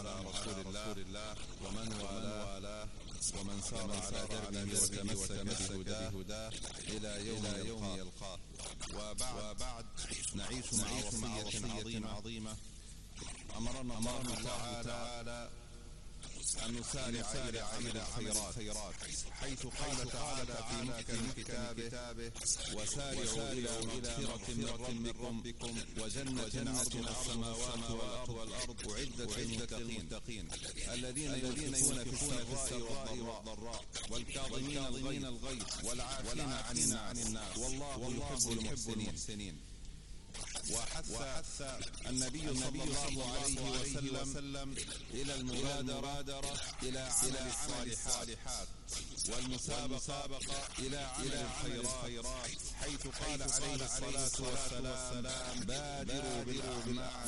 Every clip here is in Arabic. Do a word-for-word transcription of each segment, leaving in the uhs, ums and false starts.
على رسول الله ومن والاه ومن سار على دربه وتمسك بهداه إلى يوم يلقاه. وبعد نعيش مع وصية عظيمة أمرنا الله تعالى أن نسارع إلى عمل الخيرات، حيث قال تعالى في محكم كتابه: وسارعوا إلى مغفرة من ربكم وجنة عرضها السماوات والأرض أعدت للمتقين الذين ينفقون في السراء والضراء والكاظمين الغيظ والعافين عن الناس والله يحب المحسنين. وحث النبي صلى الله عليه وسلم إلى المبادرة إلى عمل الصالحات والمسابقة إلى عمل الخيرات، حيث قال عليه الصلاة والسلام: بادروا بالأعمال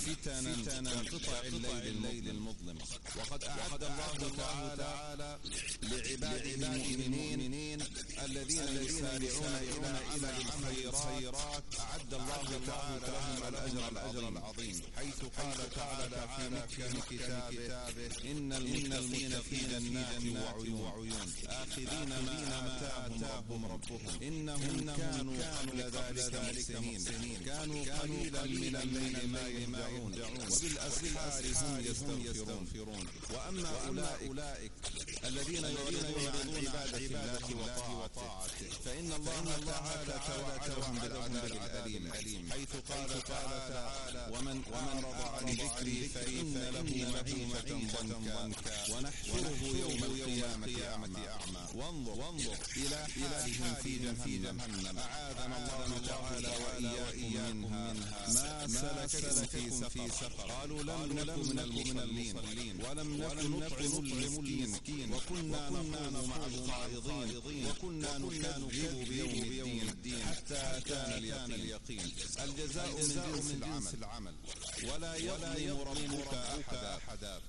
فتنا كقطع الليل المظلم. وقد أعد الله تعالى لعباده المؤمنين الذين يسارعون إلى عمل الخيرات أعد الله تعالى لهم الأجر العظيم، حيث قال تعالى في محكم كتابه: إن المتقين في جنات وعيون آخذين ما آتاهم ربهم إنهم كانوا قبل ذلك محسنين كانوا قليلا من الليل ما يهجعون وبالأسحار هم يستغفرون. وأما أولئك الذين يريدون عن عبادة الله وطاعته فإن الله تعالى توعدهم بالعذاب الأليم، حيث قال تعالى: ومن أعرض عن ذكري فإن له معيشة ضنكا ونحشره يوم القيامة أعمى. وانظر إلى حالهم في جهنم أعاذنا الله تعالى وإياكم منها. ما سلككم في سقر؟ قالوا لم نكن من المصلين ولم نكن نطعم المسكين وكنا نخوض مع الخائضين وكنا نكذب بيوم الدين حتى أتانا اليقين. الجزاء من جنس العمل ولا يظلم ربك أحدا.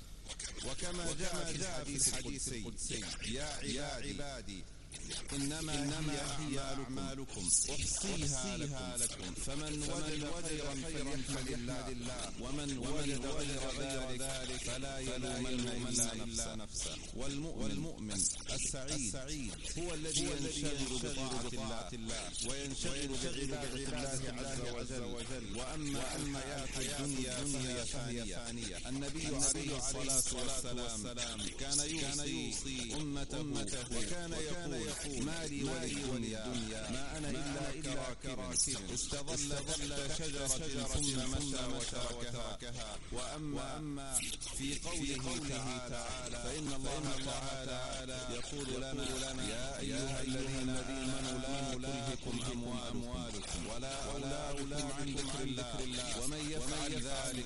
وكما جاء في الحديث القدسي: يا عبادي إنما هي أعمالكم أحصيها لكم فمن وجد خيرا فليحمد الله ومن وجد غير ذلك فلا يلومن إلا نفسه. والمؤمن السعيد هو الذي ينشغل بطاعة الله وينشغل بعبادة الله عز وجل. وأما الحياة الدنيا فهي فانية. النبي عليه الصلاة والسلام كان يوصي أمته وكان يقول: مالي وللدنيا ما أنا إلا كراكب استظل تحت شجرة ثم مشى وتركها. وأما في قوله تعالى فإن الله تعالى يقول لنا: يا أيها الذين آمنوا لا تلهكم أموالكم ولا أولادكم عن ذكر الله ومن يفعل ذلك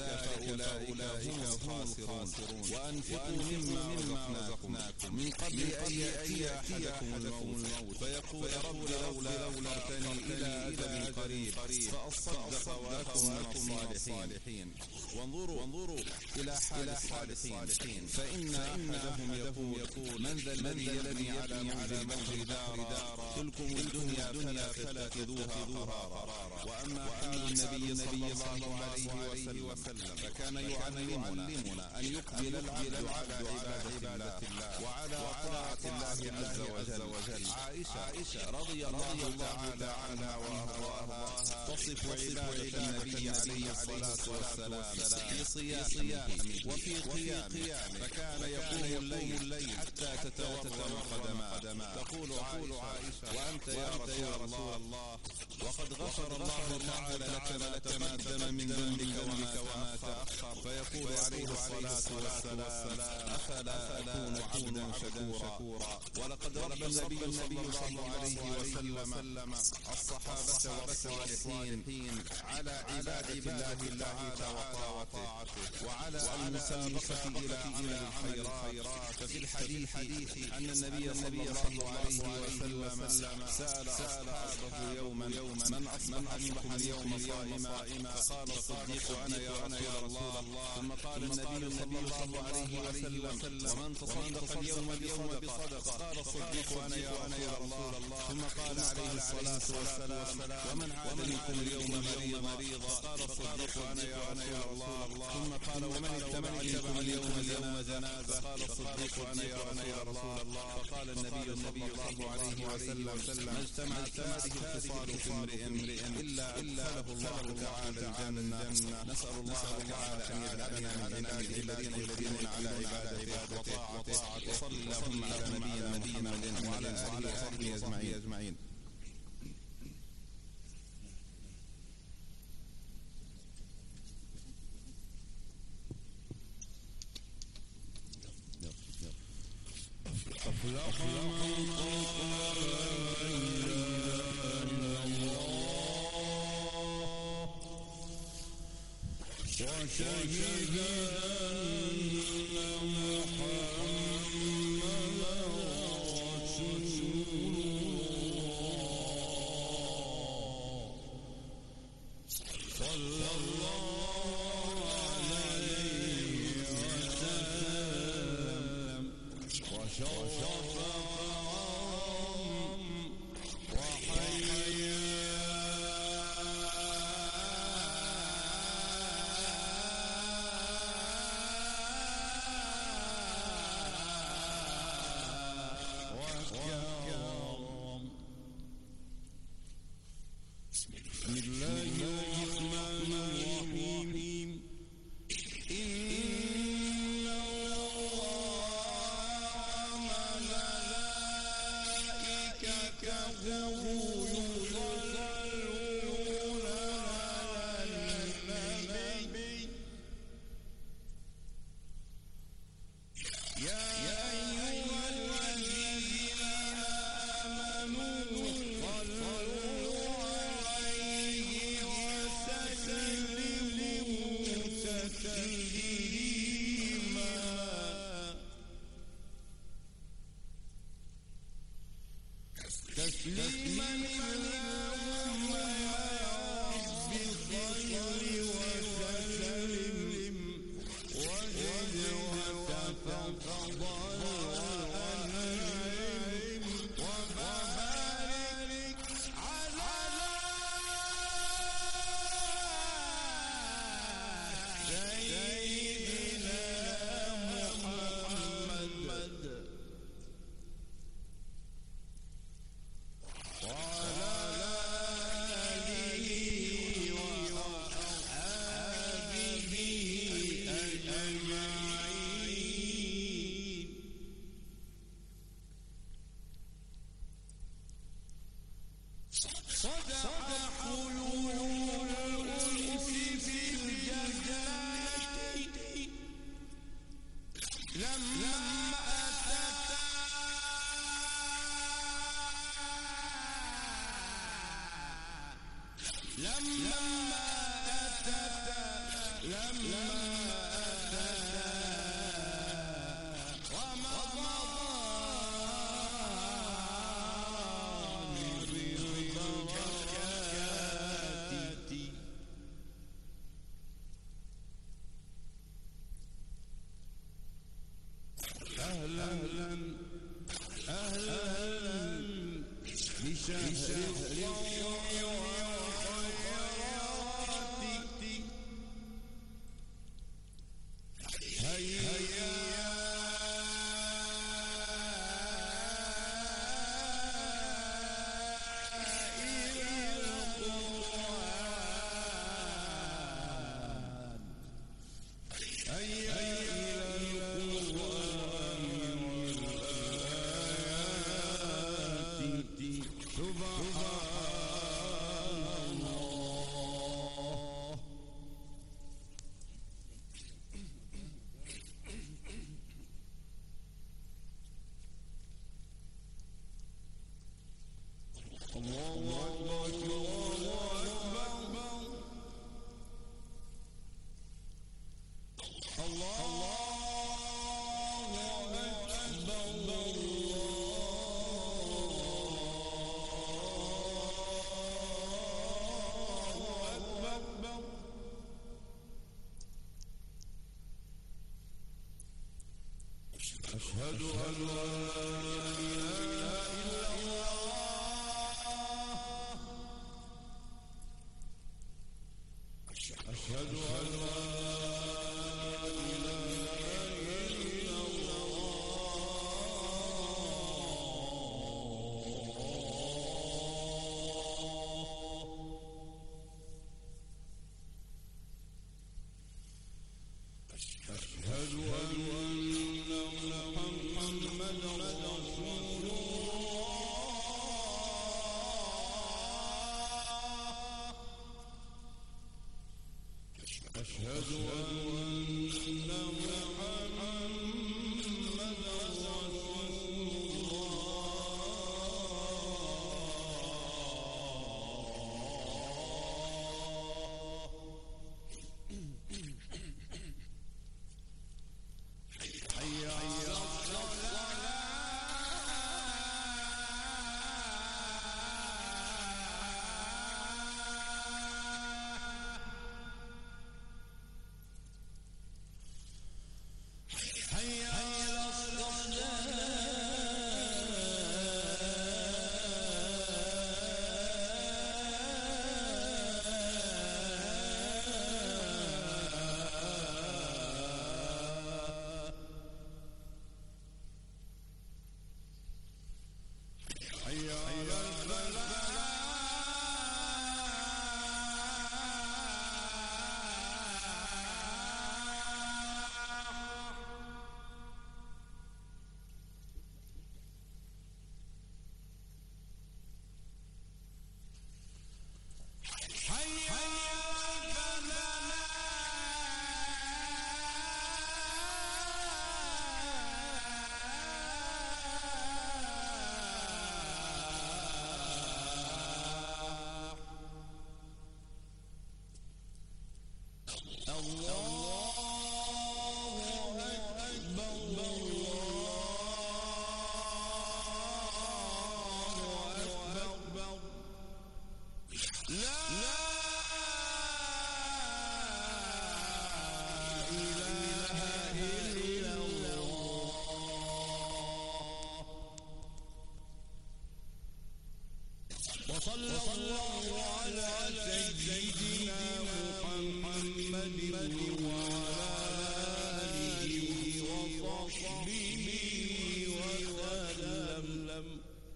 فأولئك هم الخاسرون. وأنفقوا مما رزقناكم من قبل أن يأتي أحدكم الموت فيقول: رب لولا أخرتني إلى أجل قريب فأصدق وأكن من الصالحين. وانظروا إلى حال الصالحين فإن أحدهم يقول: من ذا الذي يبني على موت دارا تلكم الدنيا فلا تتخذوها قرارا. وأما حال النبي صلى الله عليه وسلم فكان يعلمنا أن يقبل العبد على عبادة الله وعلى طاعة الله عز وجل. عائشة رضي الله تعالى عنها وأرضاها تصف عبادة النبي عليه الصلاة والسلام في صيامه وفي قيامه، فكان يقوم الليل حتى تتورم قدماه. تقول عائشة: وأنت يا رسول الله وقد غفر الله تعالى لك ما تقدم من ذنبك وما تأخر. فيقول عليه الصلاة والسلام: أفلا أكون عبدا شكورا. ولقد ربى النبي صلى الله عليه وسلم الصحابة والصالحين على عبادة الله تعالى وطاعته وعلى المسابقة إلى عمل الخيرات. ففي الحديث أن النبي صلى الله عليه وسلم سأل أصحابه يوما: من أصبح منكم اليوم صائما؟ فقال الصديق: أنا يا رسول الله. ثم قال النبي صلى الله عليه وسلم: ومن تصدق اليوم بصدقة؟ قال الصديق: أنا يا رسول الله. ثم قال عليه الصلاة والسلام: ومن عاد منكم اليوم مريضا فقال الصديق أنا يا رسول الله ثم قال ومن اتبعني اليوم جنازة قال الصديق أنا يا رسول الله فقال النبي صلى الله عليه وسلم ما اجتمعت هذه الخصال في امرئ إلا أدخله الله تعالى الجنة. نسأل الله تعالى أن يجعلنا من عباده الذين يقيمون على عبادته وطاعته. وصلى اللهم على نبينا محمد وعلى آله وصحبه أجمعين. أفلح من قال لا إله إلا الله وشهد أن محمدا رسول الله صلى الله عليه وسلم وشرف بسم الله الرحمن الرحيم. إن الله وملائكته يصلون على النبي يا أيها الذين آمنوا صلوا عليه وسلموا تسليما. تسليما اللهم يا رب صل وسلم وزد وتفضل وأنعم وبارك على سيدنا محمد وعلى آله وأصحابه أجمعين. صدق حلول الأنس في الجنة لما أتتا لما أتتا لما أتتا رمضان بالبركات. أهلا أهلا بشهر الصوم والخيرات هيا إلى القرآن هيا إلى القرآن والآيات. سبحان الله. الله أكبر الله أكبر الله أكبر. أشهد أن لا إله إلا الله أشهد أن محمدا رسول وصلى الله على سيدنا محمد وعلى آله وصحبه وسلم.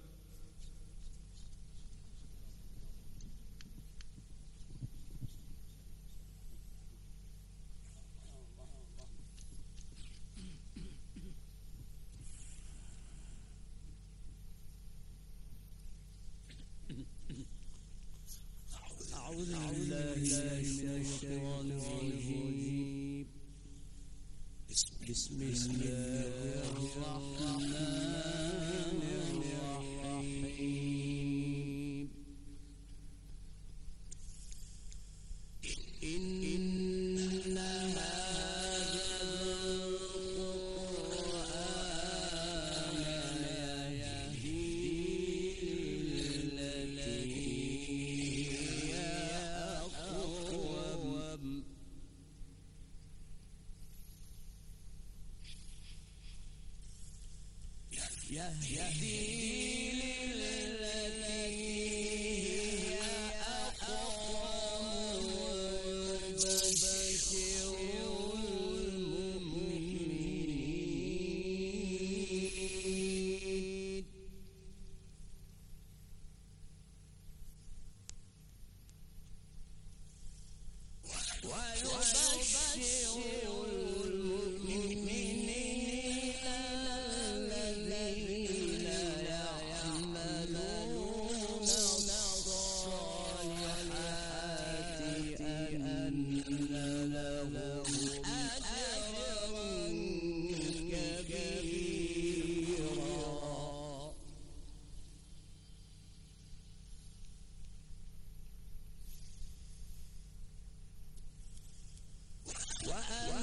أعوذ بالله من الشيطان الرجيم. بسم الله الرحمن الرحيم. إن هذا القرآن يهدي للتي هي أقوم. يهدي للتي هي أقوم ويبشر المؤمنين. ويبشر المؤمنين الذين يعملون الصالحات أن لهم أجرا كبيرا. وأن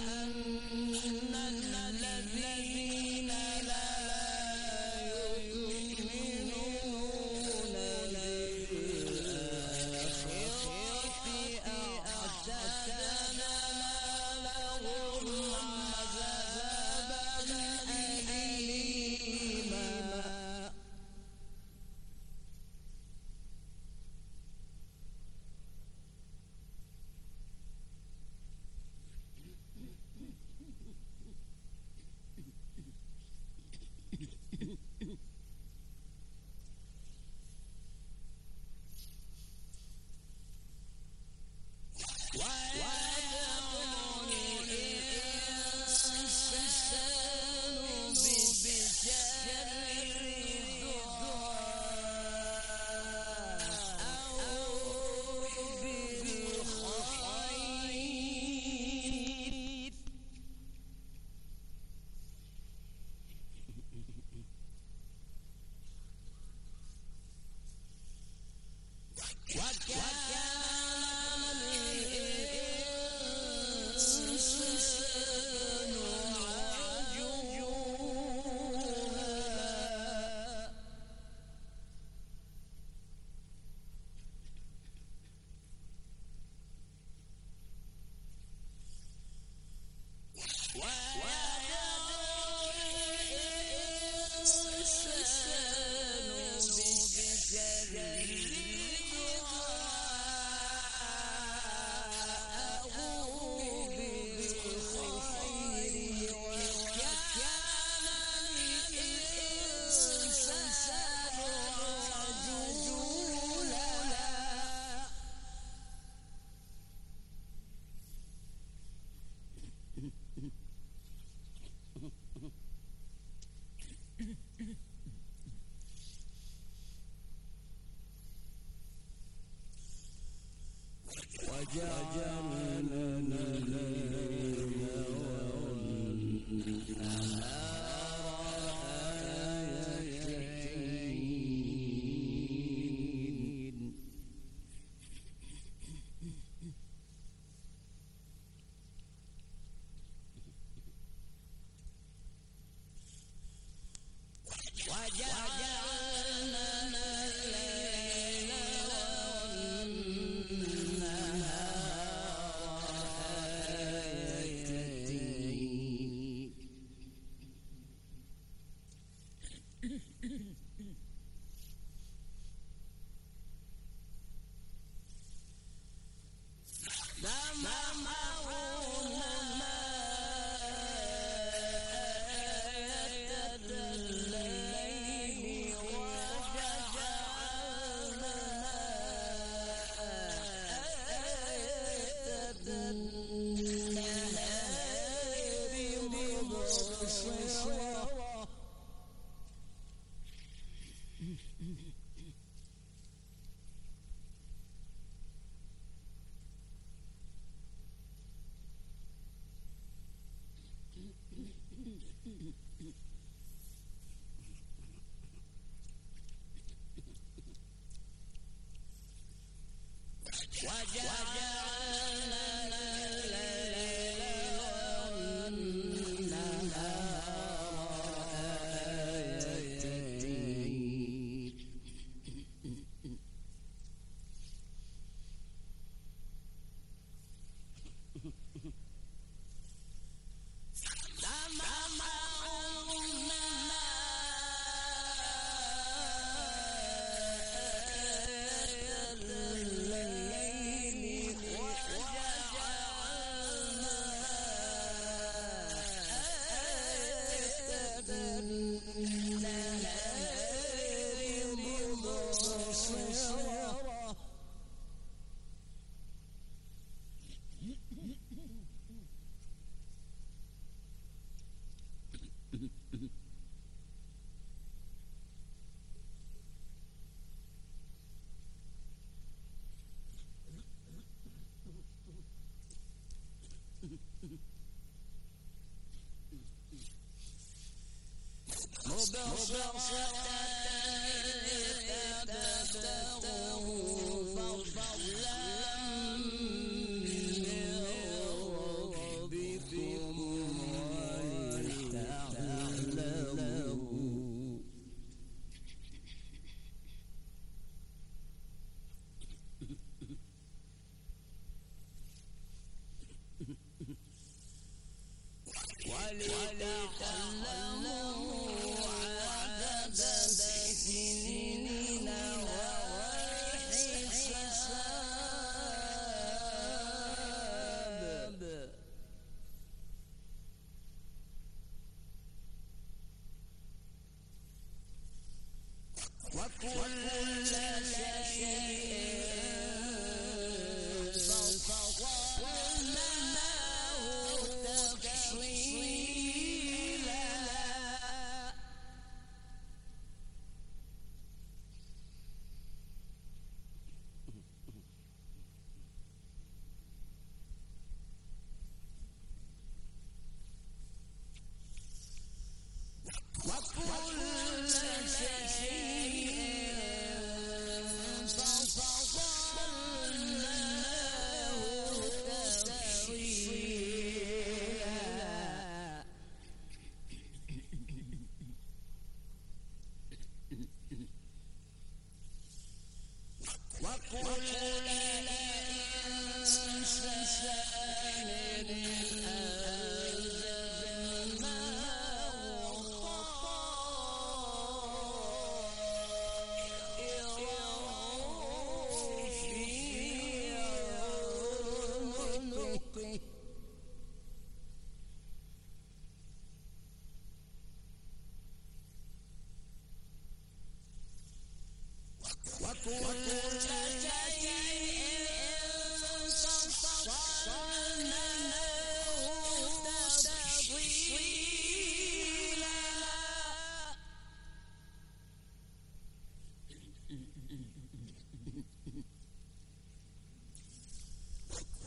وكل شيء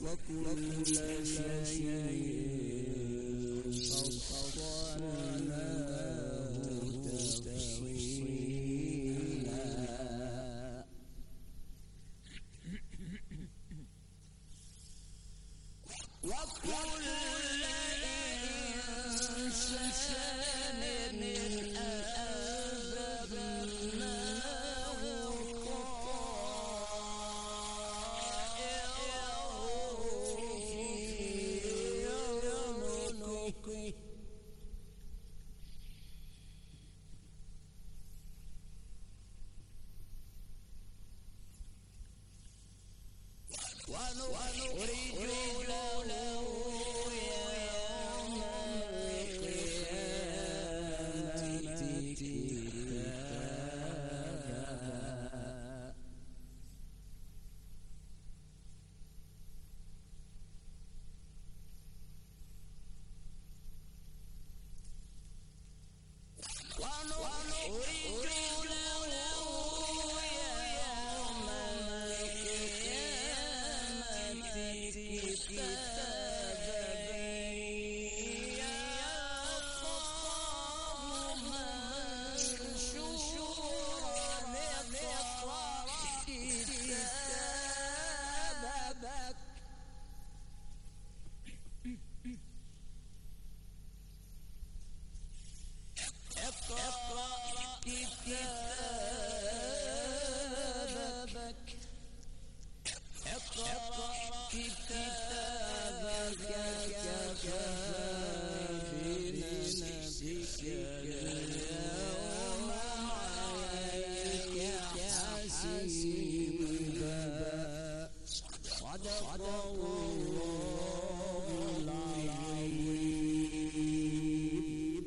وكل شيء فصلناه تفصيلا وكل إنسان ألزمناه طائره في عنقه ونخرج له يوم القيامة كتابا ونخرج له يوم القيامة كتابا يلقاه منشورا اقرأ كتابك اقرأ كتابك اقرأ كتابك كفى بنفسك اليوم عليك حسيبا صدق الله العظيم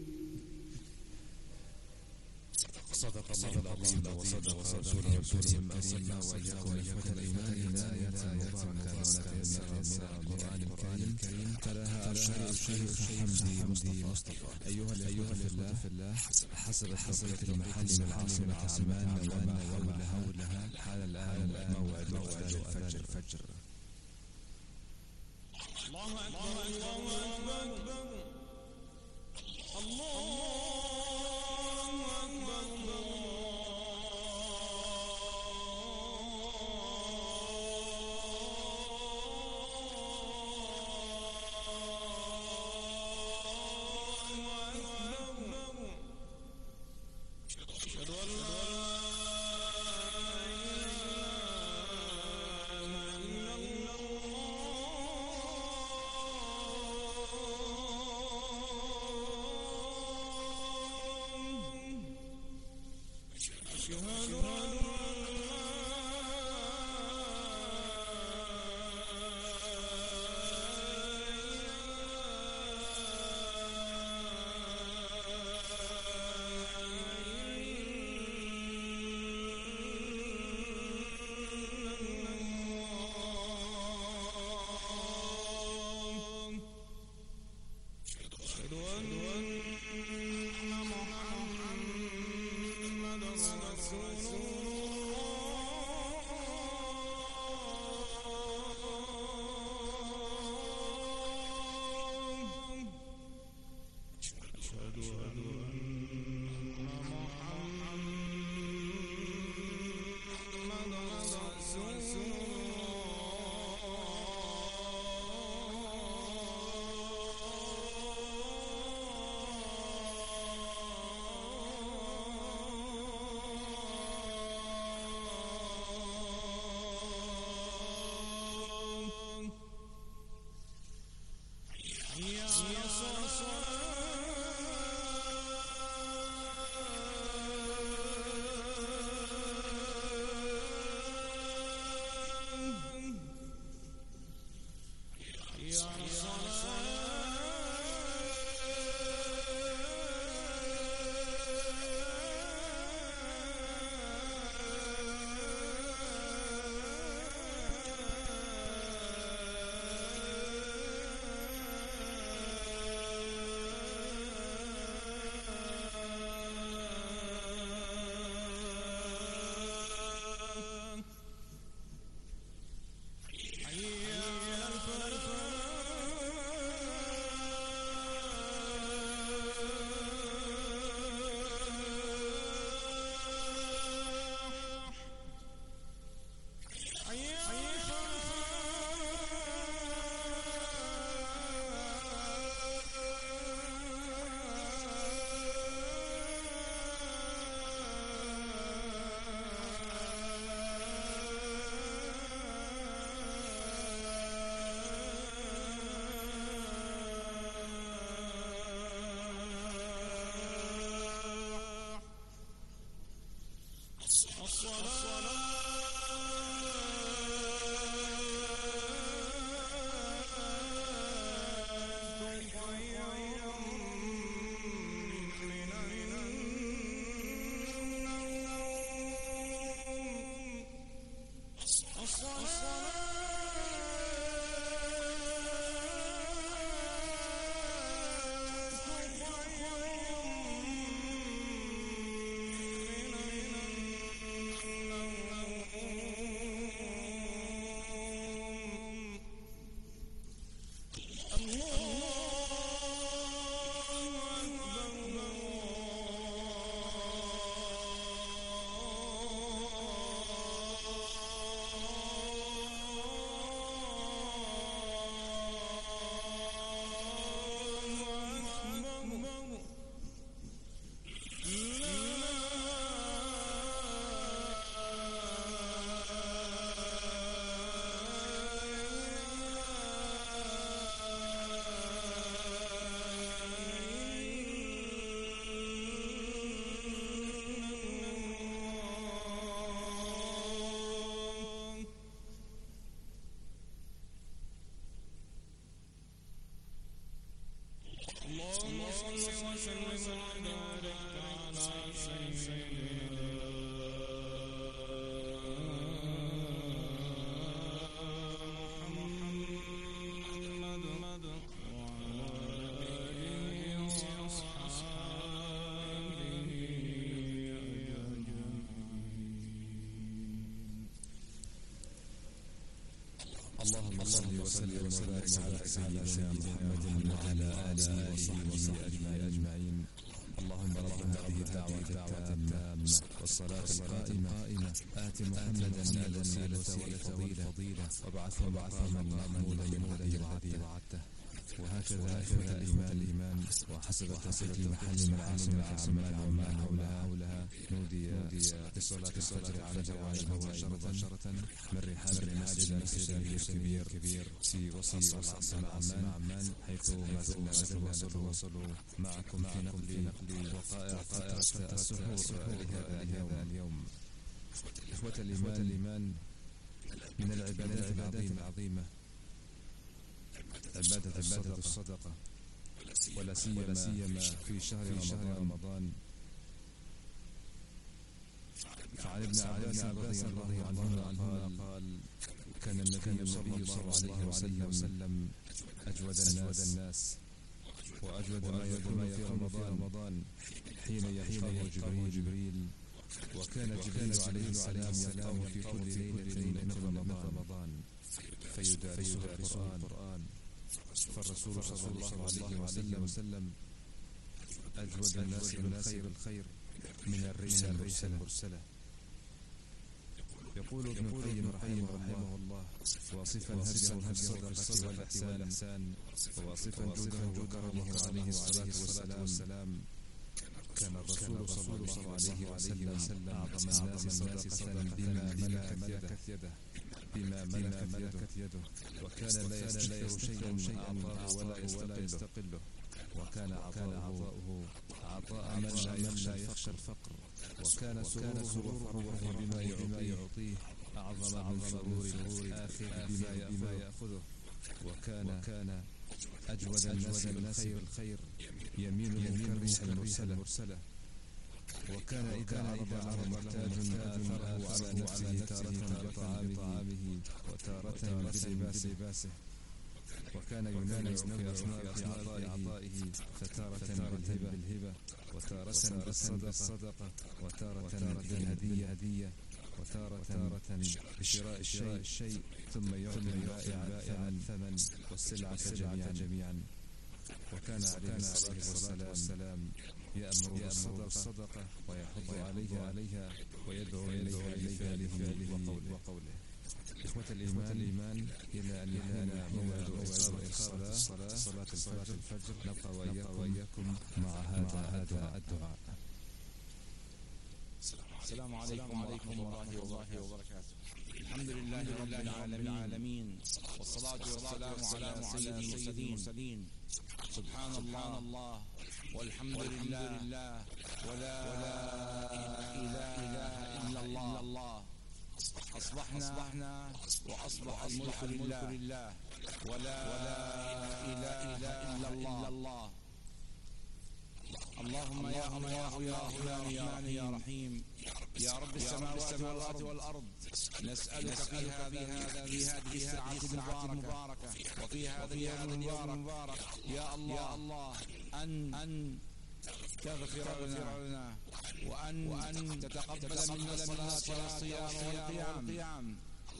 صدق الله العظيم وصدق رسوله الكريم أرسلنا وإياكم إخوة الإيمان هداية مباركة من القرآن الكريم تلاها أرشاد الشيخ حمدي مصطفى. أيها الأيها في الله حسب توقيت المحل من عاصمة عمان وما حولها حال الآن موعد أذان الفجر. الله أكبر الله أكبر الله اللهم صل وسلم وبارك على سيدنا محمد وعلى آله وصحبه أجمعين. اللهم رب هذه الدعوة التامة والصلاة القائمة آت محمدا الوسيلة والفضيلة وابعثه مقاما محمودا الذي وعدته. وهكذا إخوة الإيمان وحسب تسلية محل من عاصمة عمان وما حولها نودي بصلاة الفجر على جوال مباشرة من رحاب المسجد الكبير في وسط العاصمة عمان، حيث ما زلنا نتواصل معكم في نقل وقائع فترة السحور لهذا اليوم. إخوة الإيمان، من العبادات العظيمة عبادة عبادة الصدقة، ولا سيما في شهر رمضان. فعن ابن عباس رضي الله عنهما قال: كان النبي صلى الله عليه وسلم أجود الناس وأجود ما يكون في رمضان حين يلقاه جبريل، وكان جبريل عليه السلام يلقاه في كل ليلة من رمضان فيدارسه القرآن. فالرسول صلى الله عليه وسلم أجود الناس بالخير من الريح المرسلة. يقول ابن القيم رحمه الله: واصفا هجره الصدقة والإحسان، وواصفا جوده كرمه عليه الصلاة والسلام، كان الرسول صلى الله عليه وسلم أعظم الناس صدقة بما ملكت يده بما ملكت يده وكان لا يستكثر شيئا أعطاه ولا يستقله، وكان عطاؤه عطاء من لا يخشى الفقر، وكان سروره وفرحه بما يعطيه أعظم من سرور الآخر بما يأخذه، وكان أجود الناس بالخير يمينه كالريح المرسلة، وكان إذا عرض له محتاج آثره على نفسه تارة بطعامه وتارة بلباسه، وكان ينوع في أصناف عطائه، فتارة بالهبة وتارة بالصدقة وتارة بالهدية وتارة بشراء الشيء ثم يعطي البائع الثمن والسلعة جميعا. وكان عليه الصلاة والسلام يأمر بالصدقة ويحض عليها ويدعو إليها بفعله وقوله. إخوة الإيمان، إلى أن يحين موعد الصلاة صلاة الفجر، نبقى وإياكم مع هذا الدعاء. السلام عليكم ورحمة الله وبركاته. الحمد لله رب العالمين، والصلاة والسلام على سيد المرسلين. سبحان الله والحمد لله ولا إله إلا الله. أصبحنا وأصبح الملك لله ولا إله إلا الله. اللهم يا الله يا رحمن يا رحيم يا رب السماوات والأرض، نسألك في هذه الساعة المباركة وفي هذا اليوم المبارك يا الله أن تغفر لنا وأن تتقبل منا الصلاة والصيام والقيام.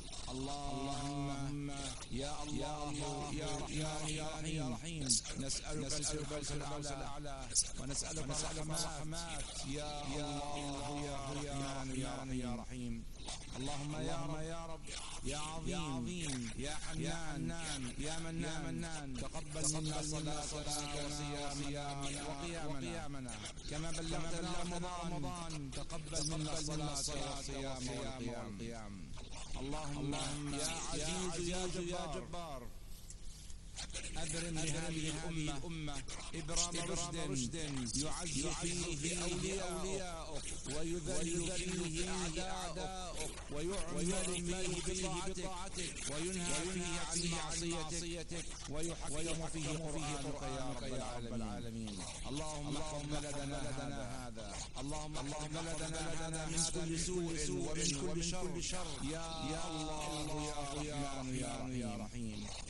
اللهم يا الله يا رحمن يا رحيم، نسألك الفردوس الأعلى ونسألك الرحمات يا الله يا رحمن يا رحيم. اللهم يا رب يا عظيم يا حنان يا منان، تقبل منا صلاتنا وصيامنا وقيامنا كما بلغتنا رمضان. تقبل منا الصلاة والصيام والقيام. اللهم يا عزيز يا جبار، أبرم لهذه الأمة إبرام رشد يعز فيه أولياؤك ويذل فيه أعداؤك ويعمل فيه بطاعتك وينهى فيه عن معصيتك ويحكم فيه قرآنك يا رب العالمين. اللهم احفظ بلدنا هذا، اللهم احفظ بلدنا من كل سوء ومن كل شر يا الله يا رحمن يا رحيم.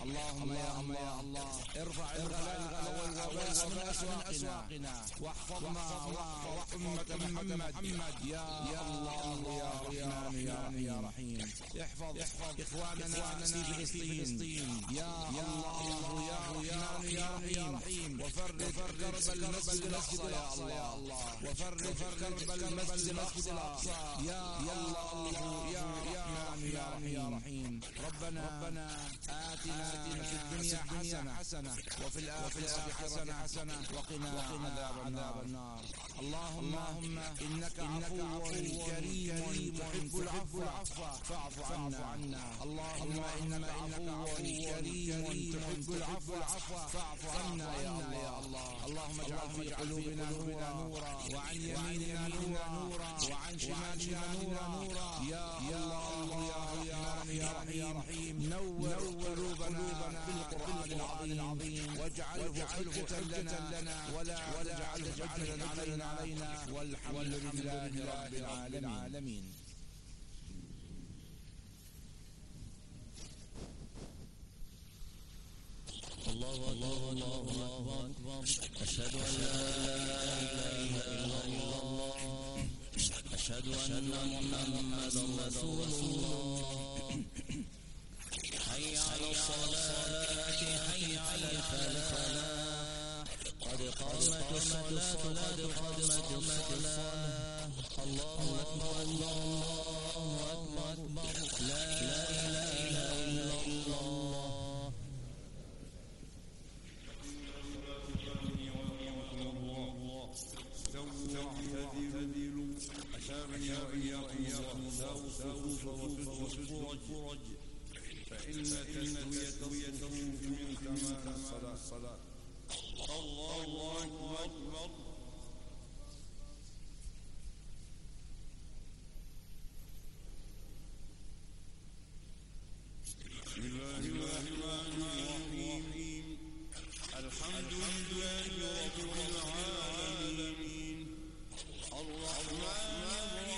اللهم يا الله ارفع الغلاء والوباء من أسواقنا واحفظنا واحفظ أمة محمد يا الله يا رحمن يا رحيم. احفظ إخواننا في فلسطين يا الله يا رحمن يا رحيم. وفرج كرب المسجد الأقصى يا الله، وفرج كرب المسجد الأقصى يا الله يا رحمن يا رحيم. ربنا آتنا في الدنيا حسنة وفي الآخرة حسنة وقنا عذاب النار. اللهم إنك عفو كريم تحب العفو فاعف عنا. اللهم إنك عفو كريم تحب العفو فاعف عنا يا الله. اللهم اجعل في قلوبنا نورا وعن يميننا نورا وعن شمالنا نورا يا الله يا رحمن يا رحيم. نور قلوبنا بالقرآن العظيم واجعله حجة لنا ولا تجعله حجة علينا والحمد لله رب العالمين. الله الله الله أكبر. أشهد أن لا إله إلا الله. أشهد أن محمدا رسول الله. حي على الصلاة حي على الفلاح. قد قامت الصلاة قد قامت الصلاة. الله أكبر الله أكبر. لا إله إلا الله. واعتدلوا أشابني وإياكم صفوف وسد فإن تسوية الصفوف من كمال الصلاة. الله أكبر. بسم الله الرحمن الرحيم. الحمد لله رب العالمين الرحمن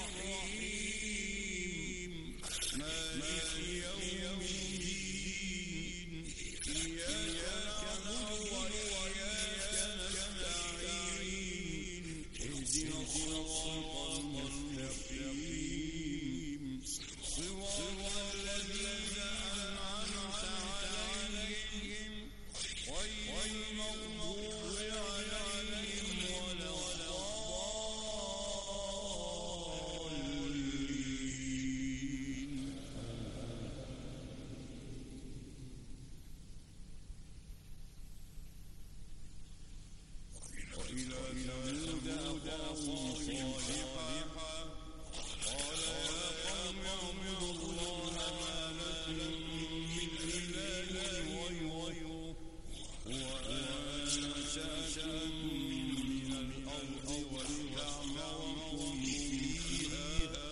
الرحيم مالك يوم الدين. إياك نعبد وإياك نستعين. اهدنا الصراط المستقيم صراط الذين أنعمت عليهم غير المغضوب عليهم ولا الضالين. وإلى ثمود أخاهم صالحا قال يا قوم اعبدوا الله ما لكم من إله غيره وأنشأكم من الأرض واستعمركم فيها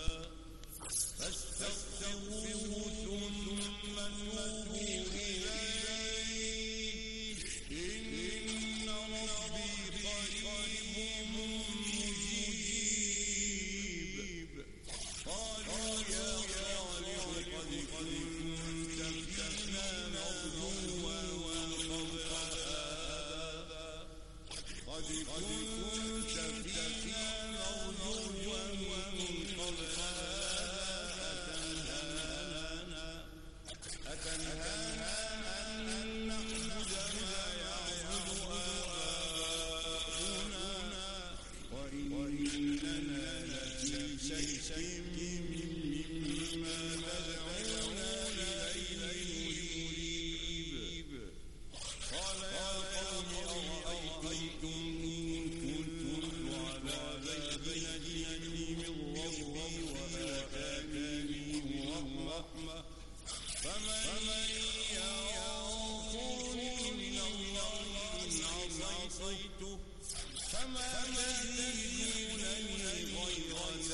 فاستغفروه ثم توبوا إليه إن ربي قريب مجيب. قالوا يا صالح قد كنت فينا مرجوا قد كنت فينا مرجوا قبل هذا أتنهانا أن نعبد ما يعبد آباؤنا وإننا لفي شك مما تدعونا إليه مريب. قال يا قوم أرأيتم إن كنت على بينة من ربي وآتاني رحمة فمن ينصرني من الله إن عصيته فما تزيدونني غير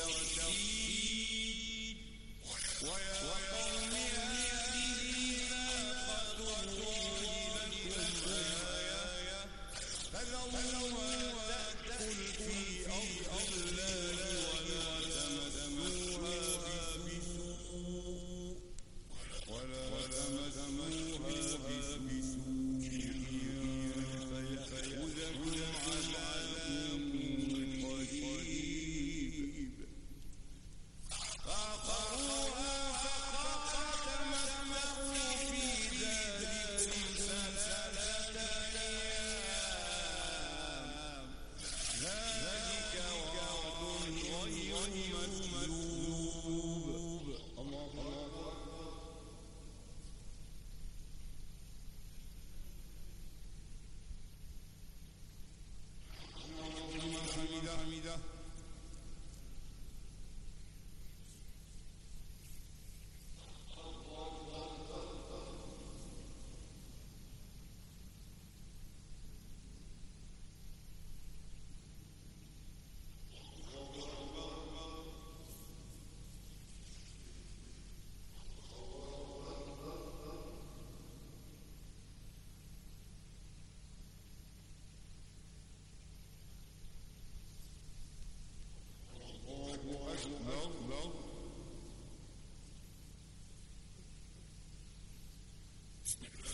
تخسير. ويا قوم هذه ناقة الله لكم آية فذروها تأكل في أرض الله ولا تمسوها بسوء ولا تمسوها بسوء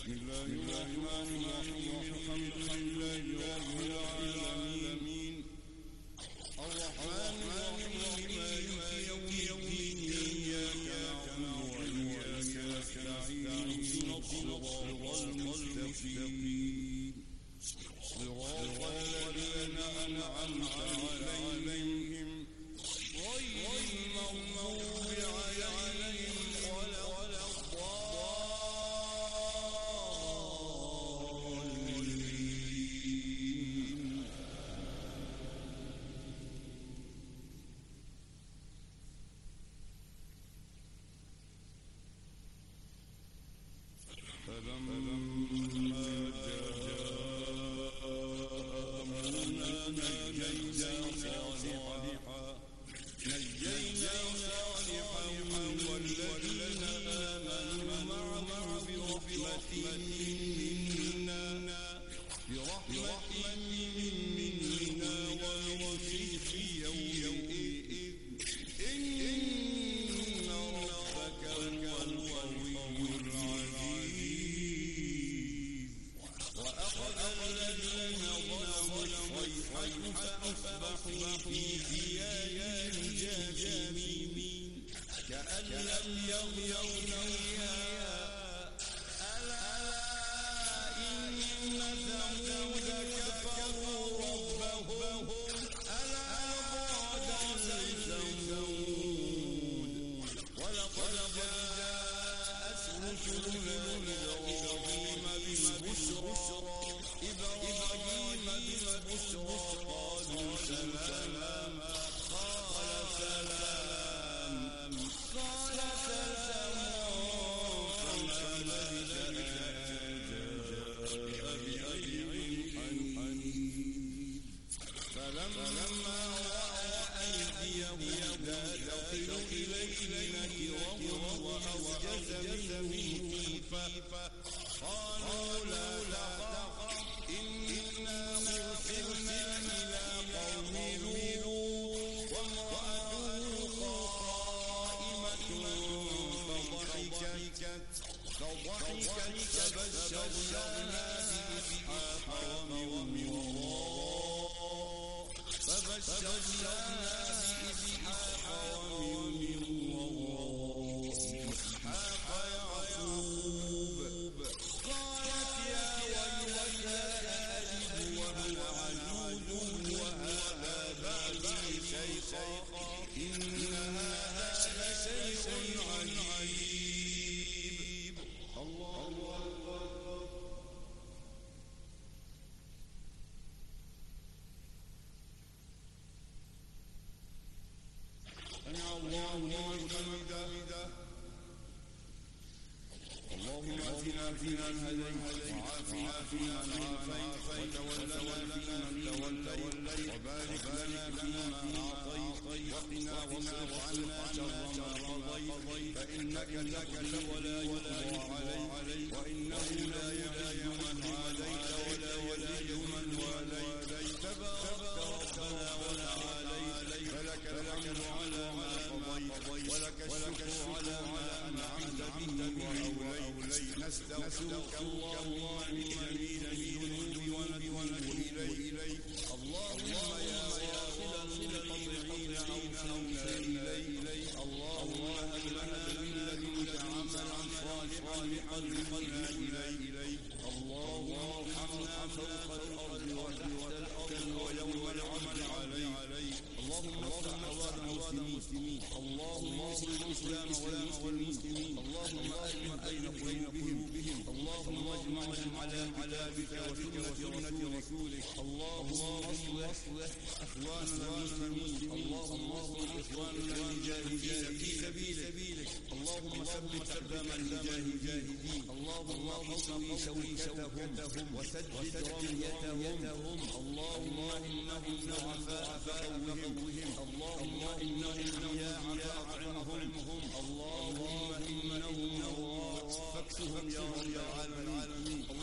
اللهم إنهم فاكسهم يا رب العالمين.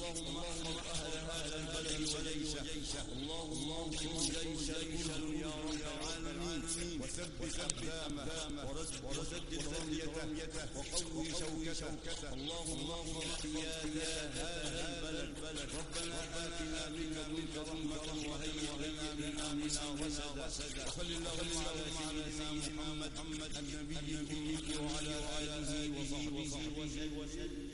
اللهم احفظ أهل هذا البلد وجيشه، اللهم انصر الجيش كله يا رب العالمين، وثبت أقدامه وسدد رميته وقوي شوكته، اللهم اغفر قيادة هذا البلد، ربنا آتنا من لدنك رحمة وهيئ لنا من أمرنا رشدا، وصل اللهم على سيدنا محمد النبي الأمي وعلى آله وصحبه وسلم.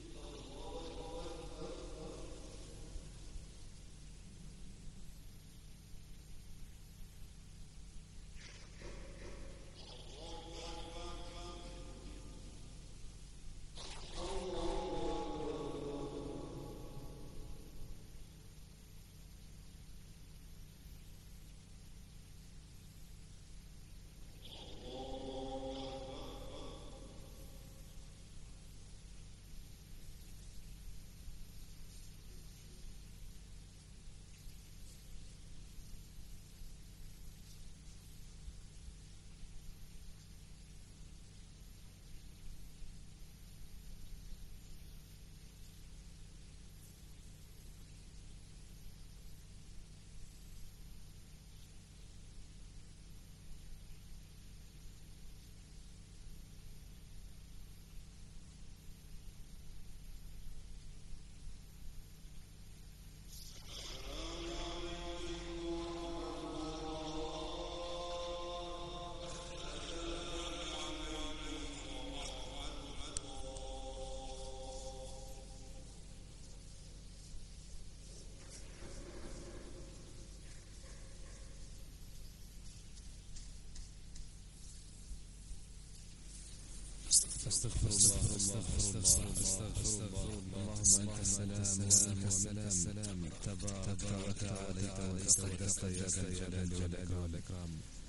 استغفر الله استغفر الله استغفر الله اللهم انت السلام ومنك السلام تبارك وتعاليت وتقدست يا ذا الجلال والاكرام.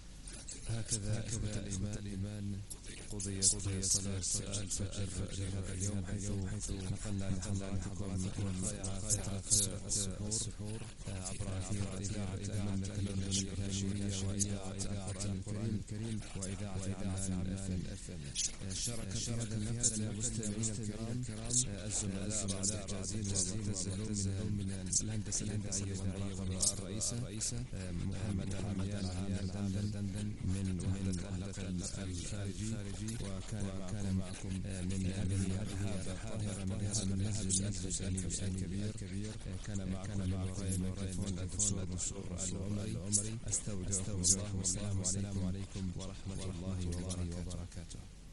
هكذا هكذا الايمان قضيت صلاة الفجر في هذا اليوم حيث نقلنا لحضراتكم قطعة السحور عبر إذاعة المملكة الإسلامية وإذاعة القرآن الكريم وإذاعة عمان اف ام. شارك في هذا المنفذ المستمعين الكرام الزملاء رعد ومعتز من الهندسة الإذاعية والمراقبة الرئيسة محمد عميان دندن من وحدة الخارجي، وكان كان معكم من هذه القاهرة من هذا المنهج الكبير كان معكم من وراء الميكروفون الدكتور العمري. استودعكم الله والسلام عليكم ورحمة الله وبركاته.